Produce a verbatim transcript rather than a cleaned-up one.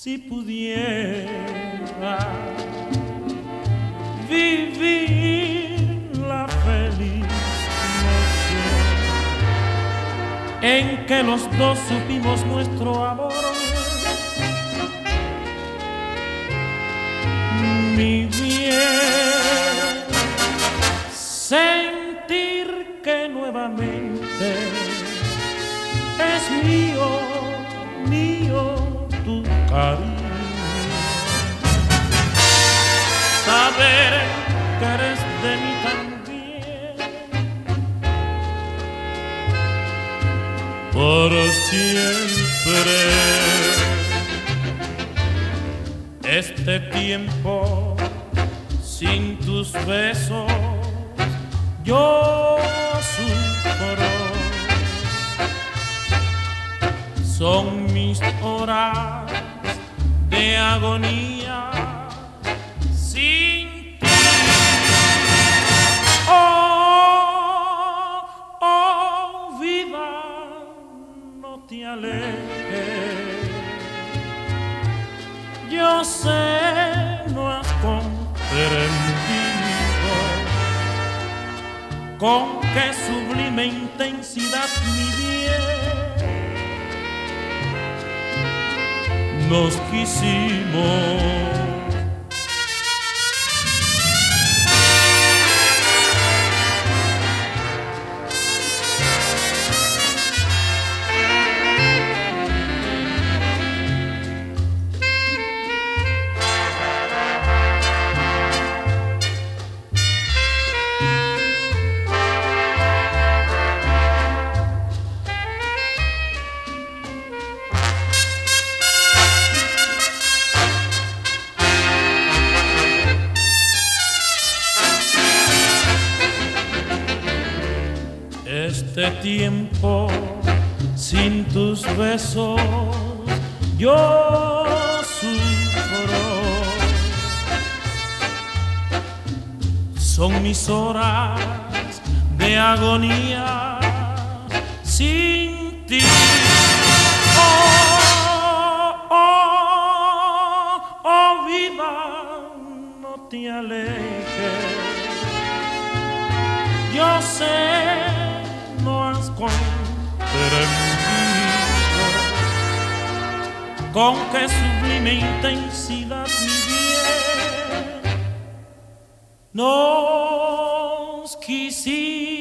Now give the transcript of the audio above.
si pudiera vivir la feliz noche en que los dos supimos nuestro amor, mi bien, sentir que nuevamente es mío, mío tu cariño, saber que eres de mí también, por siempre. Este tiempo sin tus besos yo sufro, son mis horas de agonía sin ti. Oh, oh vida, no te alejes, yo sé no has comprendido con qué sublime intensidad mi bien nos quisimos. Este tiempo sin tus besos yo sufro, son mis horas de agonía sin ti. Oh, oh, oh vida, no te alejes, yo sé no has comprendido con qué sublime intensidad mi bien nos quisimos.